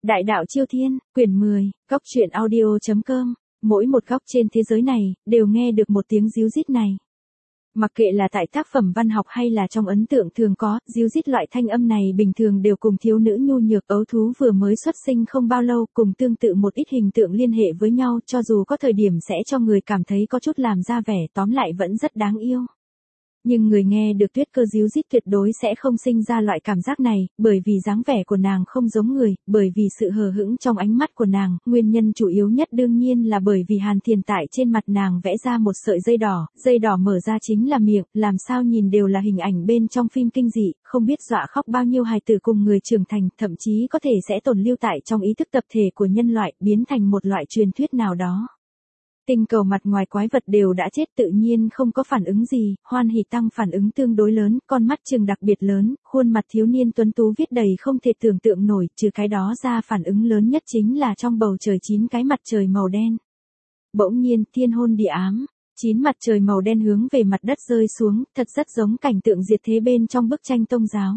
Đại đạo Chiêu Thiên, quyển 10, góc truyện audio.com, mỗi một góc trên thế giới này, đều nghe được một tiếng ríu rít này. Mặc kệ là tại tác phẩm văn học hay là trong ấn tượng thường có, ríu rít loại thanh âm này bình thường đều cùng thiếu nữ nhu nhược ấu thú vừa mới xuất sinh không bao lâu, cùng tương tự một ít hình tượng liên hệ với nhau, cho dù có thời điểm sẽ cho người cảm thấy có chút làm ra vẻ, tóm lại vẫn rất đáng yêu. Nhưng người nghe được Tuyết Cơ ríu rít tuyệt đối sẽ không sinh ra loại cảm giác này, bởi vì dáng vẻ của nàng không giống người, bởi vì sự hờ hững trong ánh mắt của nàng, nguyên nhân chủ yếu nhất đương nhiên là bởi vì Hàn Thiền tại trên mặt nàng vẽ ra một sợi dây đỏ mở ra chính là miệng, làm sao nhìn đều là hình ảnh bên trong phim kinh dị, không biết dọa khóc bao nhiêu hài tử cùng người trưởng thành, thậm chí có thể sẽ tồn lưu tại trong ý thức tập thể của nhân loại, biến thành một loại truyền thuyết nào đó. Tinh cầu mặt ngoài quái vật đều đã chết tự nhiên không có phản ứng gì, Hoan Hỷ Tăng phản ứng tương đối lớn, con mắt trừng đặc biệt lớn, khuôn mặt thiếu niên tuấn tú viết đầy không thể tưởng tượng nổi, trừ cái đó ra phản ứng lớn nhất chính là trong bầu trời 9 cái mặt trời màu đen. Bỗng nhiên, thiên hôn địa ám, 9 mặt trời màu đen hướng về mặt đất rơi xuống, thật rất giống cảnh tượng diệt thế bên trong bức tranh tôn giáo.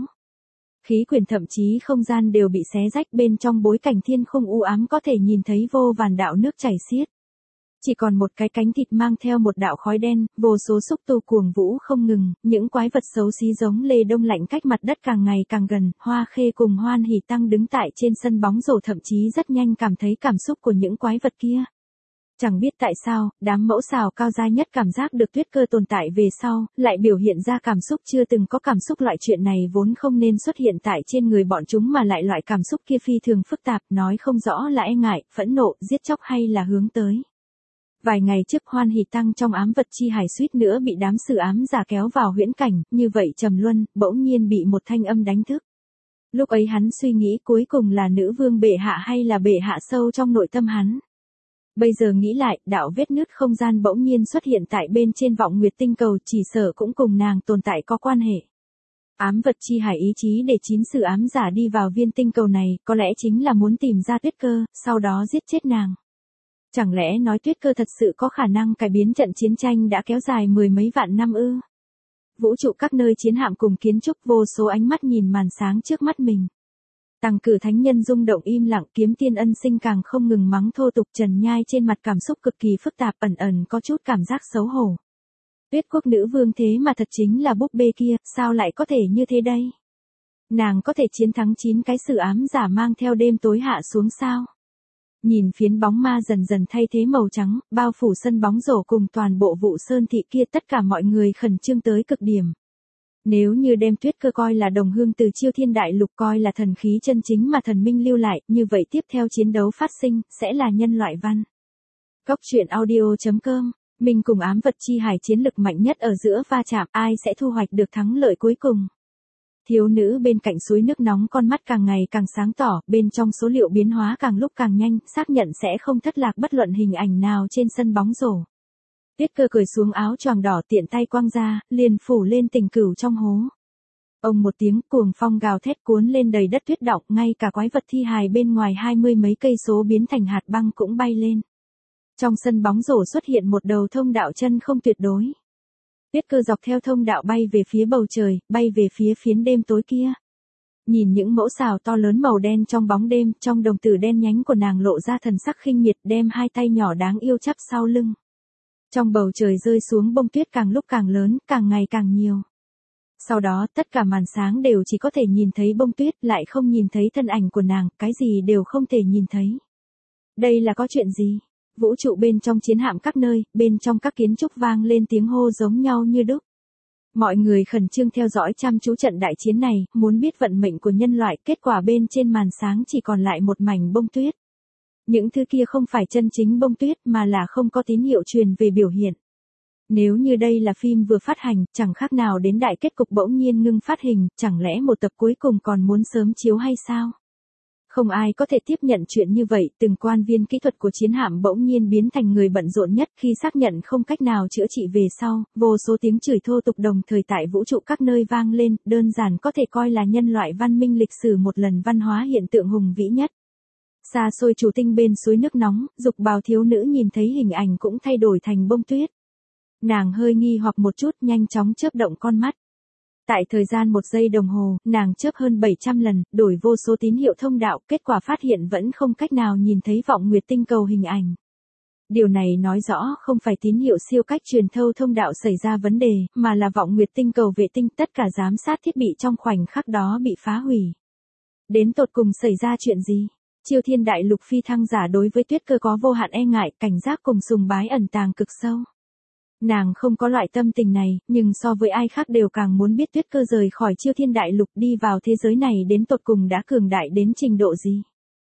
Khí quyển thậm chí không gian đều bị xé rách, bên trong bối cảnh thiên không u ám có thể nhìn thấy vô vàn đạo nước chảy xiết. Chỉ còn một cái cánh thịt mang theo một đạo khói đen, vô số xúc tu cuồng vũ không ngừng, những quái vật xấu xí giống lê đông lạnh cách mặt đất càng ngày càng gần, Hoa Khê cùng Hoan Hỷ Tăng đứng tại trên sân bóng rổ thậm chí rất nhanh cảm thấy cảm xúc của những quái vật kia. Chẳng biết tại sao, đám mẫu xào cao gia nhất cảm giác được Tuyết Cơ tồn tại về sau, lại biểu hiện ra cảm xúc chưa từng có cảm xúc, loại chuyện này vốn không nên xuất hiện tại trên người bọn chúng mà lại loại cảm xúc kia phi thường phức tạp, nói không rõ là e ngại, phẫn nộ, giết chóc hay là hướng tới. Vài ngày trước Hoan Hỷ Tăng trong ám vật chi hải suýt nữa bị đám sử ám giả kéo vào huyễn cảnh, như vậy trầm luân, bỗng nhiên bị một thanh âm đánh thức. Lúc ấy hắn suy nghĩ cuối cùng là nữ vương bệ hạ hay là bệ hạ sâu trong nội tâm hắn. Bây giờ nghĩ lại, đạo vết nứt không gian bỗng nhiên xuất hiện tại bên trên vọng nguyệt tinh cầu, chỉ sợ cũng cùng nàng tồn tại có quan hệ. Ám vật chi hải ý chí để 9 sử ám giả đi vào viên tinh cầu này, có lẽ chính là muốn tìm ra Tuyết Cơ, sau đó giết chết nàng. Chẳng lẽ nói Tuyết Cơ thật sự có khả năng cải biến trận chiến tranh đã kéo dài mười mấy vạn năm ư? Vũ trụ các nơi chiến hạm cùng kiến trúc, vô số ánh mắt nhìn màn sáng trước mắt mình. Tằng Cử Thánh Nhân rung động im lặng, Kiếm Tiên Ân Sinh càng không ngừng mắng thô tục, Trần Nhai trên mặt cảm xúc cực kỳ phức tạp, ẩn ẩn có chút cảm giác xấu hổ. Tuyết Quốc nữ vương thế mà thật chính là búp bê kia, sao lại có thể như thế đây? Nàng có thể chiến thắng 9 cái sử ám giả mang theo đêm tối hạ xuống sao? Nhìn phiến bóng ma dần dần thay thế màu trắng, bao phủ sân bóng rổ cùng toàn bộ Vụ Sơn thị kia, tất cả mọi người khẩn trương tới cực điểm. Nếu như đem Tuyết Cơ coi là đồng hương từ Chiêu Thiên Đại Lục, coi là thần khí chân chính mà thần minh lưu lại, như vậy tiếp theo chiến đấu phát sinh, sẽ là nhân loại văn. Góc truyện audio.com, mình cùng ám vật chi hải chiến lực mạnh nhất ở giữa va chạm, ai sẽ thu hoạch được thắng lợi cuối cùng? Thiếu nữ bên cạnh suối nước nóng con mắt càng ngày càng sáng tỏ, bên trong số liệu biến hóa càng lúc càng nhanh, xác nhận sẽ không thất lạc bất luận hình ảnh nào trên sân bóng rổ. Tuyết Cơ cởi xuống áo choàng đỏ, tiện tay quăng ra, liền phủ lên Tình Cửu trong hố. Ông một tiếng, cuồng phong gào thét cuốn lên đầy đất tuyết đọng, ngay cả quái vật thi hài bên ngoài 20 mấy cây số biến thành hạt băng cũng bay lên. Trong sân bóng rổ xuất hiện một đầu thông đạo chân không tuyệt đối. Tuyết Cơ dọc theo thông đạo bay về phía bầu trời, bay về phía phiến đêm tối kia. Nhìn những mẫu xào to lớn màu đen trong bóng đêm, trong đồng tử đen nhánh của nàng lộ ra thần sắc khinh miệt, đem hai tay nhỏ đáng yêu chắp sau lưng. Trong bầu trời rơi xuống bông tuyết càng lúc càng lớn, càng ngày càng nhiều. Sau đó tất cả màn sáng đều chỉ có thể nhìn thấy bông tuyết, lại không nhìn thấy thân ảnh của nàng, cái gì đều không thể nhìn thấy. Đây là có chuyện gì? Vũ trụ bên trong chiến hạm các nơi, bên trong các kiến trúc vang lên tiếng hô giống nhau như đúc. Mọi người khẩn trương theo dõi chăm chú trận đại chiến này, muốn biết vận mệnh của nhân loại, kết quả bên trên màn sáng chỉ còn lại một mảnh bông tuyết. Những thứ kia không phải chân chính bông tuyết mà là không có tín hiệu truyền về biểu hiện. Nếu như đây là phim vừa phát hành, chẳng khác nào đến đại kết cục bỗng nhiên ngưng phát hình, chẳng lẽ một tập cuối cùng còn muốn sớm chiếu hay sao? Không ai có thể tiếp nhận chuyện như vậy, từng quan viên kỹ thuật của chiến hạm bỗng nhiên biến thành người bận rộn nhất khi xác nhận không cách nào chữa trị về sau, vô số tiếng chửi thô tục đồng thời tại vũ trụ các nơi vang lên, đơn giản có thể coi là nhân loại văn minh lịch sử một lần văn hóa hiện tượng hùng vĩ nhất. Xa xôi chủ tinh bên suối nước nóng, dục bào thiếu nữ nhìn thấy hình ảnh cũng thay đổi thành bông tuyết. Nàng hơi nghi hoặc một chút, nhanh chóng chớp động con mắt. Tại thời gian 1 giây đồng hồ, nàng chớp hơn 700 lần, đổi vô số tín hiệu thông đạo, kết quả phát hiện vẫn không cách nào nhìn thấy vọng nguyệt tinh cầu hình ảnh. Điều này nói rõ không phải tín hiệu siêu cách truyền thâu thông đạo xảy ra vấn đề, mà là vọng nguyệt tinh cầu vệ tinh, tất cả giám sát thiết bị trong khoảnh khắc đó bị phá hủy. Đến tột cùng xảy ra chuyện gì? Chiêu Thiên Đại Lục phi thăng giả đối với Tuyết Cơ có vô hạn e ngại, cảnh giác cùng sùng bái ẩn tàng cực sâu. Nàng không có loại tâm tình này, nhưng so với ai khác đều càng muốn biết Tuyết Cơ rời khỏi Chiêu Thiên Đại Lục đi vào thế giới này đến tột cùng đã cường đại đến trình độ gì.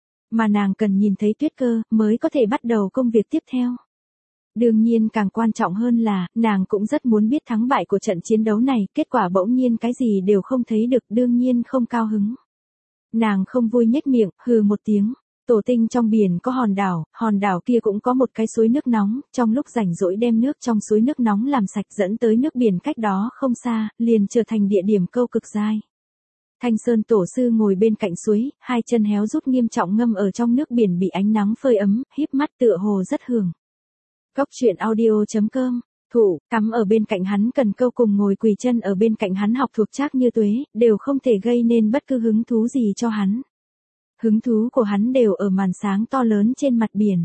Mà nàng cần nhìn thấy Tuyết Cơ mới có thể bắt đầu công việc tiếp theo. Đương nhiên càng quan trọng hơn là, nàng cũng rất muốn biết thắng bại của trận chiến đấu này, kết quả bỗng nhiên cái gì đều không thấy được, đương nhiên không cao hứng. Nàng không vui nhếch miệng, hừ một tiếng. Tổ tinh trong biển có hòn đảo kia cũng có một cái suối nước nóng, trong lúc rảnh rỗi đem nước trong suối nước nóng làm sạch dẫn tới nước biển cách đó không xa, liền trở thành địa điểm câu cực giai. Thanh Sơn Tổ sư ngồi bên cạnh suối, hai chân héo rút nghiêm trọng ngâm ở trong nước biển bị ánh nắng phơi ấm, híp mắt tựa hồ rất hưởng. Góc truyện audio.com, Thủ, cắm ở bên cạnh hắn cần câu cùng ngồi quỳ chân ở bên cạnh hắn học thuộc Trác Như Tuế, đều không thể gây nên bất cứ hứng thú gì cho hắn. Hứng thú của hắn đều ở màn sáng to lớn trên mặt biển.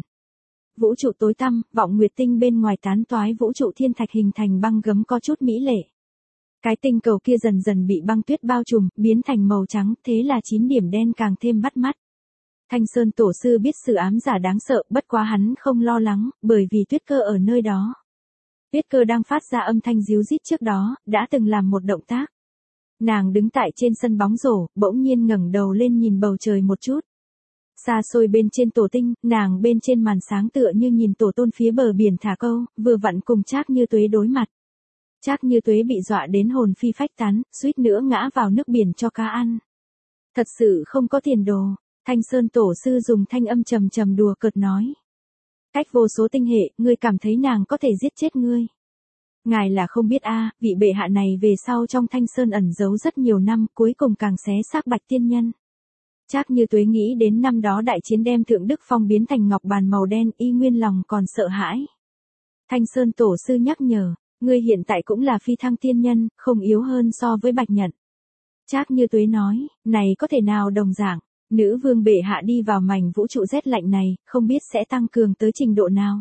Vũ trụ tối tăm, vọng nguyệt tinh bên ngoài tán toái vũ trụ thiên thạch hình thành băng gấm có chút mỹ lệ. Cái tinh cầu kia dần dần bị băng tuyết bao trùm, biến thành màu trắng, thế là 9 điểm đen càng thêm bắt mắt. Thanh Sơn Tổ sư biết sự ám giả đáng sợ, bất quá hắn không lo lắng, bởi vì Tuyết Cơ ở nơi đó. Tuyết Cơ đang phát ra âm thanh ríu rít trước đó, đã từng làm một động tác. Nàng đứng tại trên sân bóng rổ, bỗng nhiên ngẩng đầu lên nhìn bầu trời một chút. Xa xôi bên trên tổ tinh, nàng bên trên màn sáng tựa như nhìn tổ tôn phía bờ biển thả câu, vừa vặn cùng Trác Như Tuế đối mặt. Trác Như Tuế bị dọa đến hồn phi phách tán, suýt nữa ngã vào nước biển cho cá ăn. Thật sự không có tiền đồ, Thanh Sơn Tổ sư dùng thanh âm trầm trầm đùa cợt nói. Cách vô số tinh hệ, ngươi cảm thấy nàng có thể giết chết ngươi. Ngài là không biết vị bệ hạ này về sau trong Thanh Sơn ẩn giấu rất nhiều năm, cuối cùng càng xé xác Bạch Tiên Nhân. Trác Như Tuế nghĩ đến năm đó đại chiến đem Thượng Đức Phong biến thành ngọc bàn màu đen, y nguyên lòng còn sợ hãi. Thanh Sơn Tổ sư nhắc nhở, ngươi hiện tại cũng là phi thăng tiên nhân, không yếu hơn so với Bạch Nhật. Trác Như Tuế nói, này có thể nào đồng dạng, nữ vương bệ hạ đi vào mảnh vũ trụ rét lạnh này, không biết sẽ tăng cường tới trình độ nào.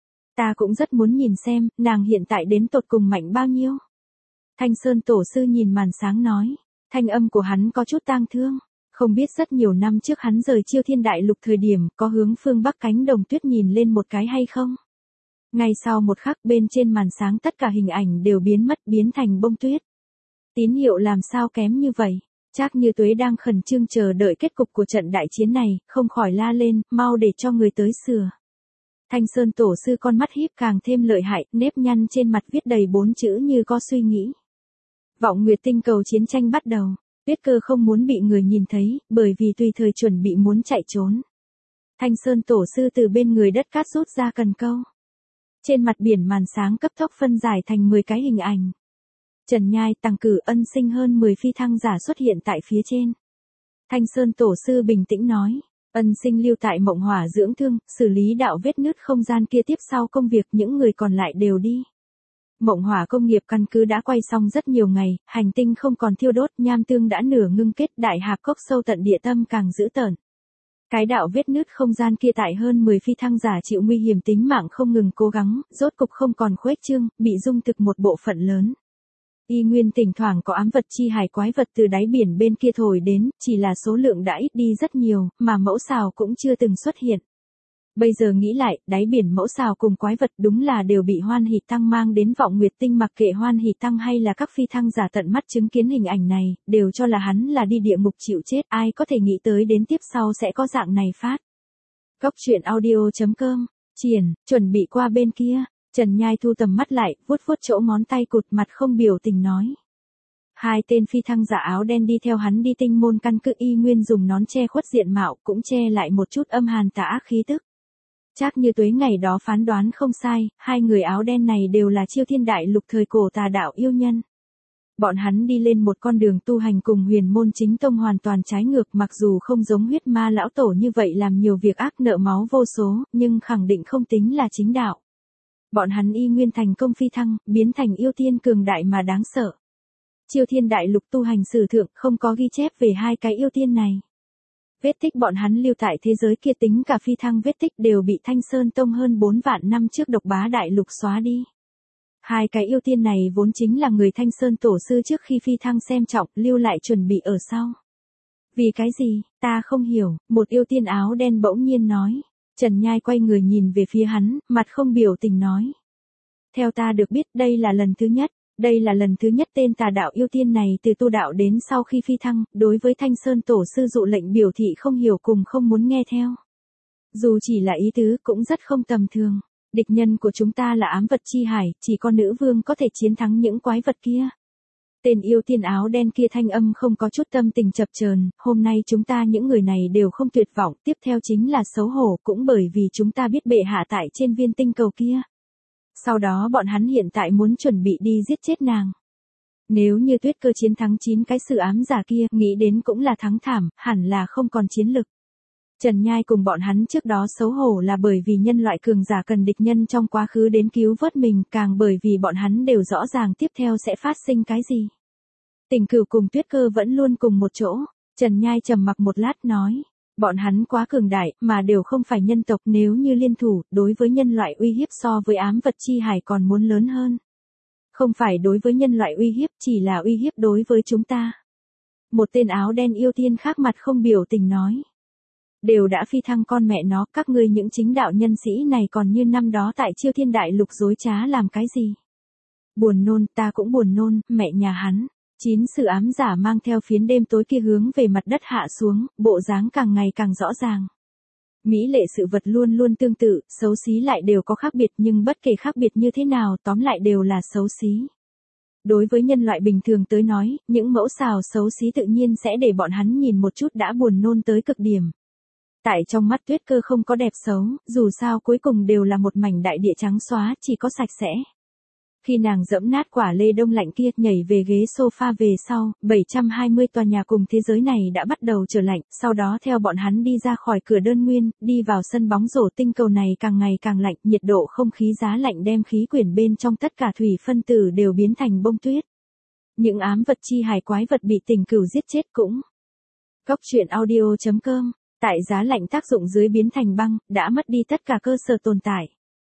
Ta cũng rất muốn nhìn xem, nàng hiện tại đến tột cùng mạnh bao nhiêu. Thanh Sơn Tổ sư nhìn màn sáng nói, thanh âm của hắn có chút tang thương, không biết rất nhiều năm trước hắn rời Chiêu Thiên Đại Lục thời điểm có hướng phương Bắc cánh đồng tuyết nhìn lên một cái hay không. Ngay sau một khắc bên trên màn sáng tất cả hình ảnh đều biến mất biến thành bông tuyết. Tín hiệu làm sao kém như vậy, Trác Như Tuế đang khẩn trương chờ đợi kết cục của trận đại chiến này, không khỏi la lên, mau để cho người tới sửa. Thanh Sơn Tổ sư con mắt híp càng thêm lợi hại, nếp nhăn trên mặt viết đầy 4 chữ như có suy nghĩ. Vọng nguyệt tinh cầu chiến tranh bắt đầu, Tuyết Cơ không muốn bị người nhìn thấy, bởi vì tùy thời chuẩn bị muốn chạy trốn. Thanh Sơn Tổ sư từ bên người đất cát rút ra cần câu. Trên mặt biển màn sáng cấp tốc phân giải thành 10 cái hình ảnh. Trần Nhai, Tằng Cử, Ân Sinh hơn 10 phi thăng giả xuất hiện tại phía trên. Thanh Sơn Tổ sư bình tĩnh nói. Ân Sinh lưu tại Mộng Hỏa dưỡng thương, xử lý đạo vết nứt không gian kia tiếp sau công việc, những người còn lại đều đi. Mộng Hỏa công nghiệp căn cứ đã quay xong rất nhiều ngày, hành tinh không còn thiêu đốt, nham tương đã nửa ngưng kết, đại hạp cốc sâu tận địa tâm càng dữ tợn. Cái đạo vết nứt không gian kia tại hơn 10 phi thăng giả chịu nguy hiểm tính mạng không ngừng cố gắng, rốt cục không còn khuếch trương, bị dung thực một bộ phận lớn. Y nguyên thỉnh thoảng có ám vật chi hải quái vật từ đáy biển bên kia thổi đến, chỉ là số lượng đã ít đi rất nhiều, mà mẫu xào cũng chưa từng xuất hiện. Bây giờ nghĩ lại, đáy biển mẫu xào cùng quái vật đúng là đều bị Hoan Hỷ Tăng mang đến vọng nguyệt tinh, mặc kệ Hoan Hỷ Tăng hay là các phi thăng giả tận mắt chứng kiến hình ảnh này, đều cho là hắn là đi địa ngục chịu chết, ai có thể nghĩ tới đến tiếp sau sẽ có dạng này phát. Góc truyện audio.com, triển, chuẩn bị qua bên kia. Trần Nhai thu tầm mắt lại, vuốt vuốt chỗ ngón tay cụt, mặt không biểu tình nói. Hai tên phi thăng giả áo đen đi theo hắn đi tinh môn căn cứ, y nguyên dùng nón che khuất diện mạo, cũng che lại một chút âm hàn tà ác khí tức. Trác Như Tuế ngày đó phán đoán không sai, hai người áo đen này đều là Chiêu Thiên Đại Lục thời cổ tà đạo yêu nhân. Bọn hắn đi lên một con đường tu hành cùng Huyền Môn Chính Tông hoàn toàn trái ngược, mặc dù không giống huyết ma lão tổ như vậy làm nhiều việc ác nợ máu vô số, nhưng khẳng định không tính là chính đạo. Bọn hắn y nguyên thành công phi thăng, biến thành yêu tiên cường đại mà đáng sợ. Chiêu Thiên Đại Lục tu hành sử thượng không có ghi chép về hai cái yêu tiên này. Vết tích bọn hắn lưu tại thế giới kia tính cả phi thăng vết tích đều bị Thanh Sơn Tông hơn 4 vạn năm trước độc bá đại lục xóa đi. Hai cái yêu tiên này vốn chính là người Thanh Sơn tổ sư trước khi phi thăng xem trọng, lưu lại chuẩn bị ở sau. Vì cái gì, ta không hiểu, một yêu tiên áo đen bỗng nhiên nói. Trần Nhai quay người nhìn về phía hắn, mặt không biểu tình nói. Theo ta được biết đây là lần thứ nhất. Đây là lần thứ nhất tên tà đạo yêu tiên này từ tu đạo đến sau khi phi thăng, đối với Thanh Sơn tổ sư dụ lệnh biểu thị không hiểu cùng không muốn nghe theo. Dù chỉ là ý tứ cũng rất không tầm thường. Địch nhân của chúng ta là ám vật chi hải, chỉ có nữ vương có thể chiến thắng những quái vật kia. Tên yêu tiên áo đen kia thanh âm không có chút tâm tình chập chờn, hôm nay chúng ta những người này đều không tuyệt vọng, tiếp theo chính là xấu hổ cũng bởi vì chúng ta biết bệ hạ tại trên viên tinh cầu kia. Sau đó bọn hắn hiện tại muốn chuẩn bị đi giết chết nàng. Nếu như Tuyết Cơ chiến thắng 9 cái sự ám giả kia, nghĩ đến cũng là thắng thảm, hẳn là không còn chiến lực. Trần Nhai cùng bọn hắn trước đó xấu hổ là bởi vì nhân loại cường giả cần địch nhân trong quá khứ đến cứu vớt mình, càng bởi vì bọn hắn đều rõ ràng tiếp theo sẽ phát sinh cái gì. Tình Cửu cùng Tuyết Cơ vẫn luôn cùng một chỗ, Trần Nhai trầm mặc một lát nói. Bọn hắn quá cường đại, mà đều không phải nhân tộc, nếu như liên thủ, đối với nhân loại uy hiếp so với ám vật chi hải còn muốn lớn hơn. Không phải đối với nhân loại uy hiếp, chỉ là uy hiếp đối với chúng ta. Một tên áo đen yêu tiên khác mặt không biểu tình nói. Đều đã phi thăng con mẹ nó, các ngươi những chính đạo nhân sĩ này còn như năm đó tại Chiêu Thiên Đại Lục dối trá làm cái gì. Buồn nôn, ta cũng buồn nôn, mẹ nhà hắn. 9 sự ám giả mang theo phiến đêm tối kia hướng về mặt đất hạ xuống, bộ dáng càng ngày càng rõ ràng. Mỹ lệ sự vật luôn luôn tương tự, xấu xí lại đều có khác biệt, nhưng bất kể khác biệt như thế nào tóm lại đều là xấu xí. Đối với nhân loại bình thường tới nói, những mẫu xào xấu xí tự nhiên sẽ để bọn hắn nhìn một chút đã buồn nôn tới cực điểm. Tại trong mắt Tuyết Cơ không có đẹp xấu, dù sao cuối cùng đều là một mảnh đại địa trắng xóa, chỉ có sạch sẽ. Khi nàng dẫm nát quả lê đông lạnh kia, nhảy về ghế sofa về sau, 720 tòa nhà cùng thế giới này đã bắt đầu trở lạnh, sau đó theo bọn hắn đi ra khỏi cửa đơn nguyên, đi vào sân bóng rổ tinh cầu này càng ngày càng lạnh, nhiệt độ không khí giá lạnh đem khí quyển bên trong tất cả thủy phân tử đều biến thành bông tuyết. Những ám vật chi hải quái vật bị Tình Cửu giết chết cũng. Góc truyện audio.com, tại giá lạnh tác dụng dưới biến thành băng, đã mất đi tất cả cơ sở tồn tại.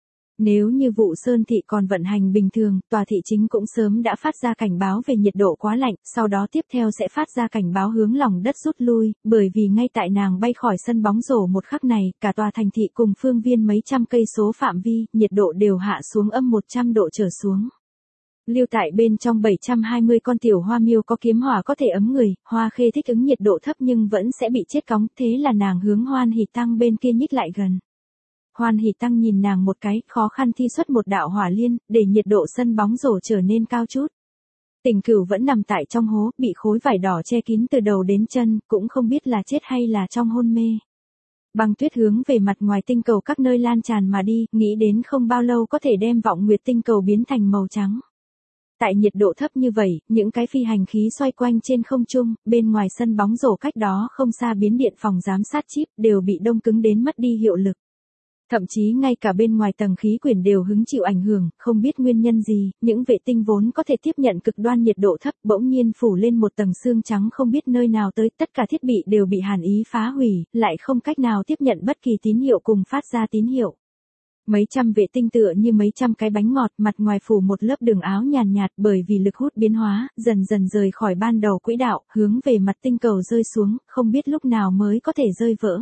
Nếu như Vụ Sơn thị còn vận hành bình thường, tòa thị chính cũng sớm đã phát ra cảnh báo về nhiệt độ quá lạnh, sau đó tiếp theo sẽ phát ra cảnh báo hướng lòng đất rút lui, bởi vì ngay tại nàng bay khỏi sân bóng rổ một khắc này, cả tòa thành thị cùng phương viên mấy trăm cây số phạm vi, nhiệt độ đều hạ xuống âm 100 độ trở xuống. Lưu tại bên trong 720 con tiểu hoa miêu có kiếm hỏa có thể ấm người, Hoa Khê thích ứng nhiệt độ thấp nhưng vẫn sẽ bị chết cóng, thế là nàng hướng Hoan Hỷ Tăng bên kia nhích lại gần. Hoan Hỷ Tăng nhìn nàng một cái, khó khăn thi xuất một đạo hỏa liên, để nhiệt độ sân bóng rổ trở nên cao chút. Tình Cửu vẫn nằm tại trong hố, bị khối vải đỏ che kín từ đầu đến chân, cũng không biết là chết hay là trong hôn mê. Băng tuyết hướng về mặt ngoài tinh cầu các nơi lan tràn mà đi, nghĩ đến không bao lâu có thể đem Vọng Nguyệt tinh cầu biến thành màu trắng. Tại nhiệt độ thấp như vậy, những cái phi hành khí xoay quanh trên không trung, bên ngoài sân bóng rổ cách đó không xa biến điện phòng giám sát chip đều bị đông cứng đến mất đi hiệu lực. Thậm chí ngay cả bên ngoài tầng khí quyển đều hứng chịu ảnh hưởng, không biết nguyên nhân gì, những vệ tinh vốn có thể tiếp nhận cực đoan nhiệt độ thấp bỗng nhiên phủ lên một tầng sương trắng không biết nơi nào tới, tất cả thiết bị đều bị hàn ý phá hủy, lại không cách nào tiếp nhận bất kỳ tín hiệu cùng phát ra tín hiệu. Mấy trăm vệ tinh tựa như mấy trăm cái bánh ngọt, mặt ngoài phủ một lớp đường áo nhàn nhạt bởi vì lực hút biến hóa, dần dần rời khỏi ban đầu quỹ đạo, hướng về mặt tinh cầu rơi xuống, không biết lúc nào mới có thể rơi vỡ.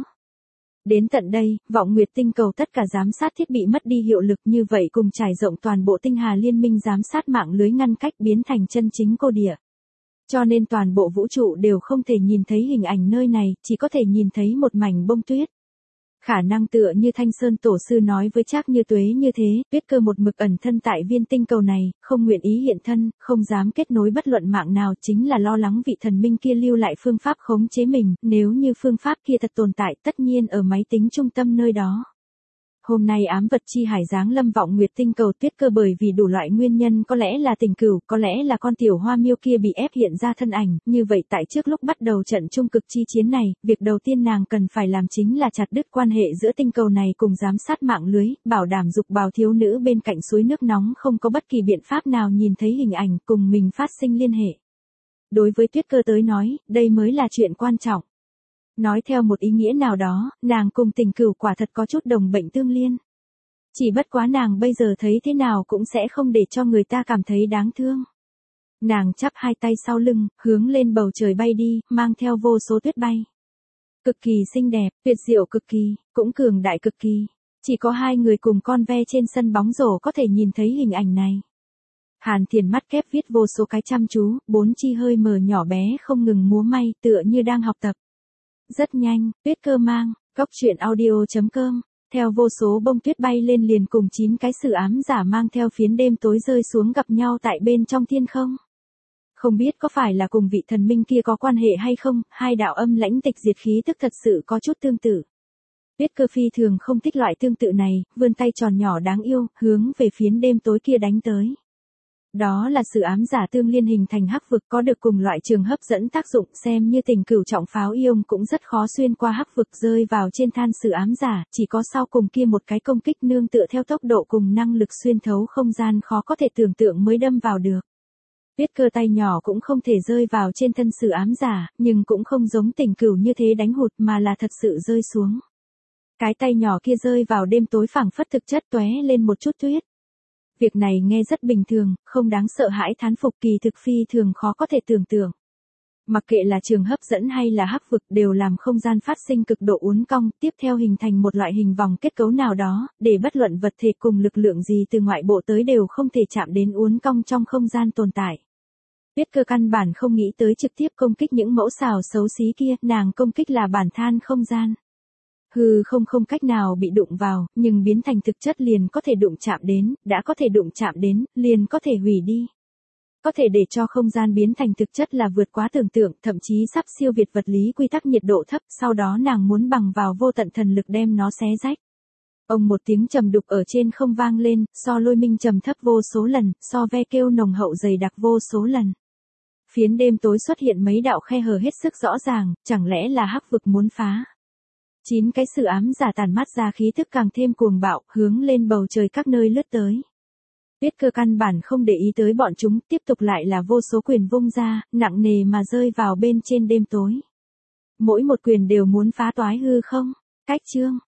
Đến tận đây, Vọng Nguyệt tinh cầu tất cả giám sát thiết bị mất đi hiệu lực, như vậy cùng trải rộng toàn bộ tinh hà liên minh giám sát mạng lưới ngăn cách biến thành chân chính cô địa. Cho nên toàn bộ vũ trụ đều không thể nhìn thấy hình ảnh nơi này, chỉ có thể nhìn thấy một mảnh bông tuyết. Khả năng tựa như Thanh Sơn tổ sư nói với Trác Như Tuế như thế, Tuyết Cơ một mực ẩn thân tại viên tinh cầu này, không nguyện ý hiện thân, không dám kết nối bất luận mạng nào, chính là lo lắng vị thần minh kia lưu lại phương pháp khống chế mình, nếu như phương pháp kia thật tồn tại, tất nhiên ở máy tính trung tâm nơi đó. Hôm nay ám vật chi hải giáng lâm Vọng Nguyệt tinh cầu, Tuyết Cơ bởi vì đủ loại nguyên nhân, có lẽ là Tình Cửu, có lẽ là con tiểu hoa miêu kia bị ép hiện ra thân ảnh, như vậy tại trước lúc bắt đầu trận trung cực chi chiến này, việc đầu tiên nàng cần phải làm chính là chặt đứt quan hệ giữa tinh cầu này cùng giám sát mạng lưới, bảo đảm dục bào thiếu nữ bên cạnh suối nước nóng không có bất kỳ biện pháp nào nhìn thấy hình ảnh cùng mình phát sinh liên hệ. Đối với Tuyết Cơ tới nói, đây mới là chuyện quan trọng. Nói theo một ý nghĩa nào đó, nàng cùng Tình Cửu quả thật có chút đồng bệnh tương liên. Chỉ bất quá nàng bây giờ thấy thế nào cũng sẽ không để cho người ta cảm thấy đáng thương. Nàng chắp hai tay sau lưng, hướng lên bầu trời bay đi, mang theo vô số tuyết bay. Cực kỳ xinh đẹp, tuyệt diệu cực kỳ, cũng cường đại cực kỳ. Chỉ có hai người cùng con ve trên sân bóng rổ có thể nhìn thấy hình ảnh này. Hàn Thiền mắt kép viết vô số cái chăm chú, bốn chi hơi mờ nhỏ bé không ngừng múa may tựa như đang học tập. Rất nhanh, Tuyết Cơ mang, cóc truyện audio.com, theo vô số bông tuyết bay lên liền cùng 9 cái sử ám giả mang theo phiến đêm tối rơi xuống gặp nhau tại bên trong thiên không. Không biết có phải là cùng vị thần minh kia có quan hệ hay không, hai đạo âm lãnh tịch diệt khí tức thật sự có chút tương tự. Tuyết Cơ phi thường không thích loại tương tự này, vươn tay tròn nhỏ đáng yêu, hướng về phiến đêm tối kia đánh tới. Đó là sử ám giả tương liên hình thành hắc vực có được cùng loại trường hấp dẫn tác dụng, xem như Tình Cửu trọng pháo yêu cũng rất khó xuyên qua hắc vực rơi vào trên than sử ám giả, chỉ có sau cùng kia một cái công kích nương tựa theo tốc độ cùng năng lực xuyên thấu không gian khó có thể tưởng tượng mới đâm vào được. Tuyết Cơ tay nhỏ cũng không thể rơi vào trên thân sử ám giả, nhưng cũng không giống Tình Cửu như thế đánh hụt mà là thật sự rơi xuống. Cái tay nhỏ kia rơi vào đêm tối phảng phất thực chất tóe lên một chút tuyết. Việc này nghe rất bình thường, không đáng sợ hãi thán phục, kỳ thực phi thường khó có thể tưởng tượng. Mặc kệ là trường hấp dẫn hay là hắc vực đều làm không gian phát sinh cực độ uốn cong, tiếp theo hình thành một loại hình vòng kết cấu nào đó, để bất luận vật thể cùng lực lượng gì từ ngoại bộ tới đều không thể chạm đến uốn cong trong không gian tồn tại. Tuyết Cơ căn bản không nghĩ tới trực tiếp công kích những mẫu xào xấu xí kia, nàng công kích là bản than không gian. Không cách nào bị đụng vào, nhưng biến thành thực chất liền có thể đụng chạm đến, đã có thể đụng chạm đến, liền có thể hủy đi. Có thể để cho không gian biến thành thực chất là vượt quá tưởng tượng, thậm chí sắp siêu việt vật lý quy tắc nhiệt độ thấp, sau đó nàng muốn bằng vào vô tận thần lực đem nó xé rách. Ông một tiếng trầm đục ở trên không vang lên, so lôi minh trầm thấp vô số lần, so ve kêu nồng hậu dày đặc vô số lần. Phiến đêm tối xuất hiện mấy đạo khe hở hết sức rõ ràng, chẳng lẽ là hắc vực muốn phá. 9 cái sử ám giả tàn mắt ra khí thức càng thêm cuồng bạo, hướng lên bầu trời các nơi lướt tới. Tuyết Cơ căn bản không để ý tới bọn chúng, tiếp tục lại là vô số quyền vung ra, nặng nề mà rơi vào bên trên đêm tối. Mỗi một quyền đều muốn phá toái hư không. Cách chương.